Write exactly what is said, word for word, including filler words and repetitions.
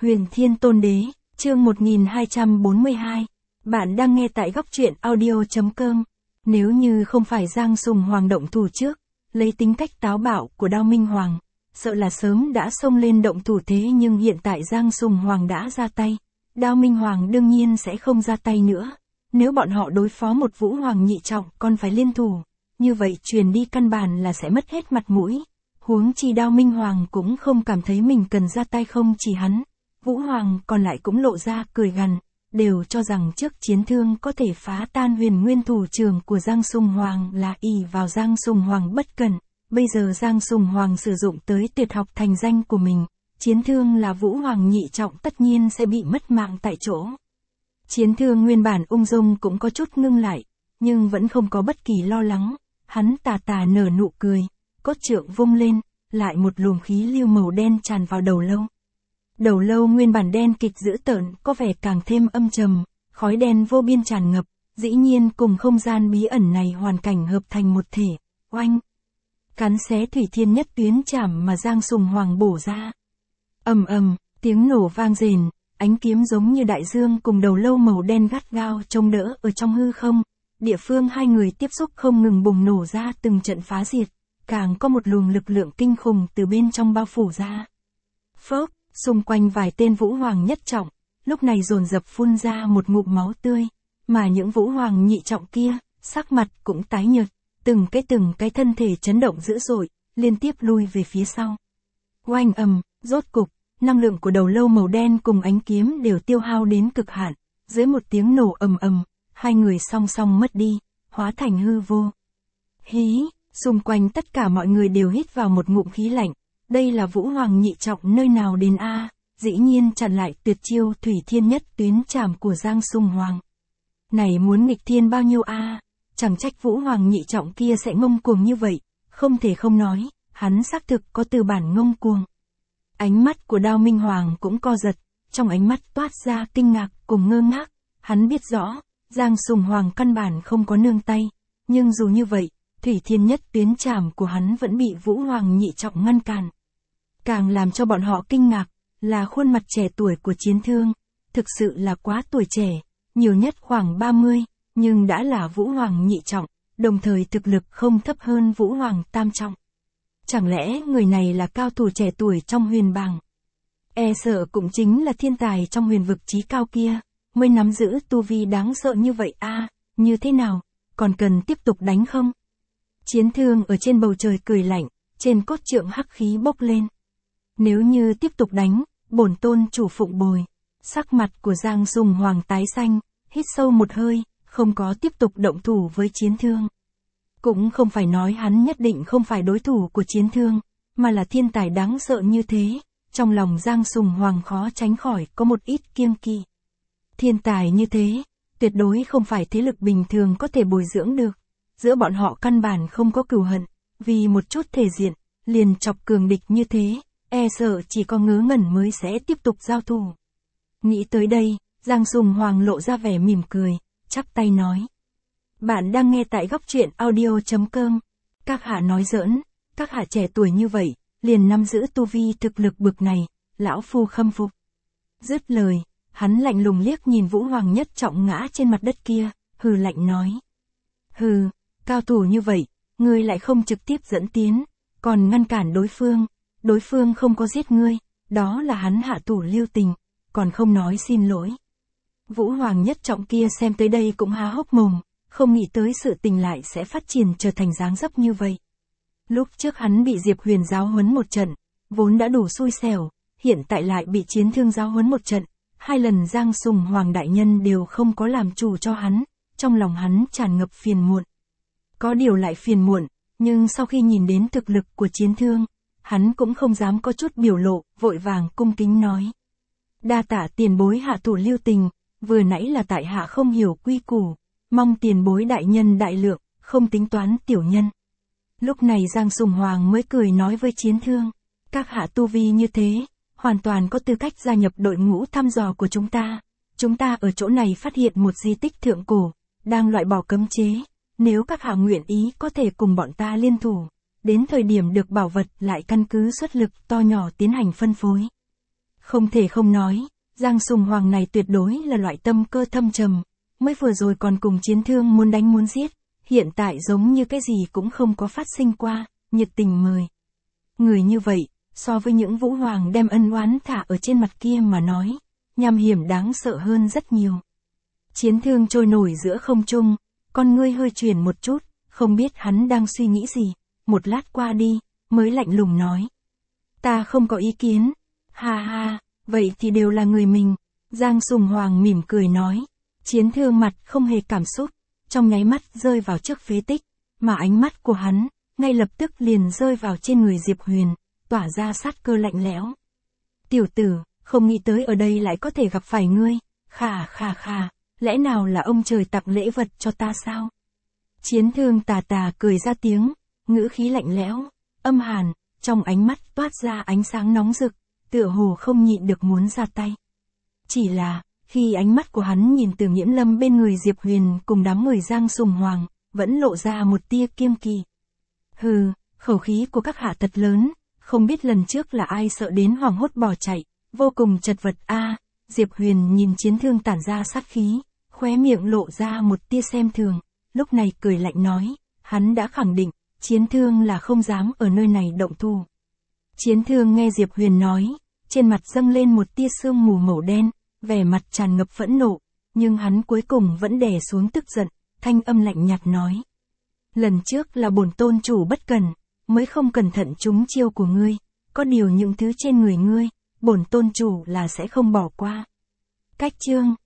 Huyền Thiên Tôn Đế, chương một nghìn hai trăm bốn mươi hai. Bạn đang nghe tại góc truyện audio.com. Nếu như không phải Giang Sùng Hoàng động thủ trước, lấy tính cách táo bạo của Đao Minh Hoàng, sợ là sớm đã xông lên động thủ, thế nhưng hiện tại Giang Sùng Hoàng đã ra tay. Đao Minh Hoàng đương nhiên sẽ không ra tay nữa. Nếu bọn họ đối phó một Vũ Hoàng nhị trọng còn phải liên thủ, như vậy truyền đi căn bản là sẽ mất hết mặt mũi. Huống chi Đao Minh Hoàng cũng không cảm thấy mình cần ra tay, không chỉ hắn, Vũ Hoàng còn lại cũng lộ ra cười gằn, đều cho rằng trước chiến thương có thể phá tan Huyền Nguyên thủ trưởng của Giang Sùng Hoàng là ỷ vào Giang Sùng Hoàng bất cẩn. Bây giờ Giang Sùng Hoàng sử dụng tới tuyệt học thành danh của mình, chiến thương là Vũ Hoàng nhị trọng tất nhiên sẽ bị mất mạng tại chỗ. Chiến thương nguyên bản ung dung cũng có chút ngưng lại, nhưng vẫn không có bất kỳ lo lắng, hắn tà tà nở nụ cười, cốt trượng vung lên, lại một luồng khí lưu màu đen tràn vào đầu lâu. Đầu lâu nguyên bản đen kịch dữ tợn có vẻ càng thêm âm trầm, khói đen vô biên tràn ngập, dĩ nhiên cùng không gian bí ẩn này hoàn cảnh hợp thành một thể. Oanh! Cắn xé thủy thiên nhất tuyến chảm mà Giang Sùng Hoàng bổ ra. Ầm ầm, tiếng nổ vang rền, ánh kiếm giống như đại dương cùng đầu lâu màu đen gắt gao chống đỡ ở trong hư không. Địa phương hai người tiếp xúc không ngừng bùng nổ ra từng trận phá diệt, càng có một luồng lực lượng kinh khủng từ bên trong bao phủ ra. Phốc! Xung quanh vài tên Vũ Hoàng nhất trọng, lúc này dồn dập phun ra một ngụm máu tươi, mà những Vũ Hoàng nhị trọng kia, sắc mặt cũng tái nhợt, từng cái từng cái thân thể chấn động dữ dội, liên tiếp lui về phía sau. Oanh ầm, rốt cục, năng lượng của đầu lâu màu đen cùng ánh kiếm đều tiêu hao đến cực hạn, dưới một tiếng nổ ầm ầm, hai người song song mất đi, hóa thành hư vô. Hí, xung quanh tất cả mọi người đều hít vào một ngụm khí lạnh. Đây là Vũ Hoàng nhị trọng nơi nào đến a? À, dĩ nhiên chặn lại tuyệt chiêu thủy thiên nhất tuyến trảm của Giang Sùng Hoàng. Này muốn nghịch thiên bao nhiêu a? À, chẳng trách Vũ Hoàng nhị trọng kia sẽ ngông cuồng như vậy, không thể không nói, hắn xác thực có từ bản ngông cuồng. Ánh mắt của Đao Minh Hoàng cũng co giật, trong ánh mắt toát ra kinh ngạc cùng ngơ ngác, hắn biết rõ, Giang Sùng Hoàng căn bản không có nương tay, nhưng dù như vậy, thủy thiên nhất tuyến trảm của hắn vẫn bị Vũ Hoàng nhị trọng ngăn cản. Càng làm cho bọn họ kinh ngạc, là khuôn mặt trẻ tuổi của chiến thương, thực sự là quá tuổi trẻ, nhiều nhất khoảng ba mươi, nhưng đã là Vũ Hoàng nhị trọng, đồng thời thực lực không thấp hơn Vũ Hoàng tam trọng. Chẳng lẽ người này là cao thủ trẻ tuổi trong huyền bảng? E sợ cũng chính là thiên tài trong huyền vực chí cao kia, mới nắm giữ tu vi đáng sợ như vậy a? À, như thế nào, còn cần tiếp tục đánh không? Chiến thương ở trên bầu trời cười lạnh, trên cốt trượng hắc khí bốc lên. Nếu như tiếp tục đánh, bổn tôn chủ phụng bồi. Sắc mặt của Giang Sùng Hoàng tái xanh, hít sâu một hơi, không có tiếp tục động thủ với chiến thương. Cũng không phải nói hắn nhất định không phải đối thủ của chiến thương, mà là thiên tài đáng sợ như thế, trong lòng Giang Sùng Hoàng khó tránh khỏi có một ít kiêng kỵ. Thiên tài như thế, tuyệt đối không phải thế lực bình thường có thể bồi dưỡng được. Giữa bọn họ căn bản không có cừu hận, vì một chút thể diện, liền chọc cường địch như thế, e sợ chỉ có ngớ ngẩn mới sẽ tiếp tục giao thủ. Nghĩ tới đây, Giang Sùng Hoàng lộ ra vẻ mỉm cười, chắp tay nói. Bạn đang nghe tại góc truyện audio.com. Các hạ nói giỡn, các hạ trẻ tuổi như vậy, liền nắm giữ tu vi thực lực bực này, lão phu khâm phục. Dứt lời, hắn lạnh lùng liếc nhìn Vũ Hoàng nhất trọng ngã trên mặt đất kia, hừ lạnh nói. Hừ, cao thủ như vậy, ngươi lại không trực tiếp dẫn tiến, còn ngăn cản đối phương, đối phương không có giết ngươi, đó là hắn hạ thủ lưu tình, còn không nói xin lỗi. Vũ Hoàng nhất trọng kia xem tới đây cũng há hốc mồm, không nghĩ tới sự tình lại sẽ phát triển trở thành dáng dấp như vậy. Lúc trước hắn bị Diệp Huyền giáo huấn một trận, vốn đã đủ xui xẻo, hiện tại lại bị chiến thương giáo huấn một trận, hai lần Giang Sùng Hoàng đại nhân đều không có làm chủ cho hắn, trong lòng hắn tràn ngập phiền muộn. Có điều lại phiền muộn, nhưng sau khi nhìn đến thực lực của chiến thương, hắn cũng không dám có chút biểu lộ, vội vàng cung kính nói. Đa tạ tiền bối hạ thủ lưu tình, vừa nãy là tại hạ không hiểu quy củ, mong tiền bối đại nhân đại lượng, không tính toán tiểu nhân. Lúc này Giang Sùng Hoàng mới cười nói với chiến thương, các hạ tu vi như thế, hoàn toàn có tư cách gia nhập đội ngũ thăm dò của chúng ta. Chúng ta ở chỗ này phát hiện một di tích thượng cổ, đang loại bỏ cấm chế. Nếu các hạ nguyện ý có thể cùng bọn ta liên thủ, đến thời điểm được bảo vật lại căn cứ xuất lực to nhỏ tiến hành phân phối. Không thể không nói, Giang Sùng Hoàng này tuyệt đối là loại tâm cơ thâm trầm, mới vừa rồi còn cùng Chiến Thương muốn đánh muốn giết, hiện tại giống như cái gì cũng không có phát sinh qua, nhiệt tình mời. Người như vậy, so với những Vũ Hoàng đem ân oán thả ở trên mặt kia mà nói, nham hiểm đáng sợ hơn rất nhiều. Chiến Thương trôi nổi giữa không trung, con ngươi hơi chuyển một chút, không biết hắn đang suy nghĩ gì, một lát qua đi, mới lạnh lùng nói. Ta không có ý kiến, ha ha, vậy thì đều là người mình. Giang Sùng Hoàng mỉm cười nói. Chiến Thương mặt không hề cảm xúc, trong nháy mắt rơi vào trước phế tích, mà ánh mắt của hắn, ngay lập tức liền rơi vào trên người Diệp Huyền, tỏa ra sát cơ lạnh lẽo. Tiểu tử, không nghĩ tới ở đây lại có thể gặp phải ngươi, khà khà khà, lẽ nào là ông trời tặng lễ vật cho ta sao? Chiến Thương tà tà cười ra tiếng, ngữ khí lạnh lẽo, âm hàn, trong ánh mắt toát ra ánh sáng nóng rực, tựa hồ không nhịn được muốn ra tay. Chỉ là, khi ánh mắt của hắn nhìn Từ Nghiễm Lâm bên người Diệp Huyền cùng đám người Giang Sùng Hoàng, vẫn lộ ra một tia kiêng kỵ. Hừ, khẩu khí của các hạ thật lớn, không biết lần trước là ai sợ đến hoảng hốt bỏ chạy, vô cùng chật vật a. À, Diệp Huyền nhìn Chiến Thương tản ra sát khí, khóe miệng lộ ra một tia xem thường, lúc này cười lạnh nói, hắn đã khẳng định, Chiến Thương là không dám ở nơi này động thủ. Chiến Thương nghe Diệp Huyền nói, trên mặt dâng lên một tia sương mù màu đen, vẻ mặt tràn ngập phẫn nộ, nhưng hắn cuối cùng vẫn đè xuống tức giận, thanh âm lạnh nhạt nói. Lần trước là bổn tôn chủ bất cẩn, mới không cẩn thận trúng chiêu của ngươi, có điều những thứ trên người ngươi, bổn tôn chủ là sẽ không bỏ qua. Cách chương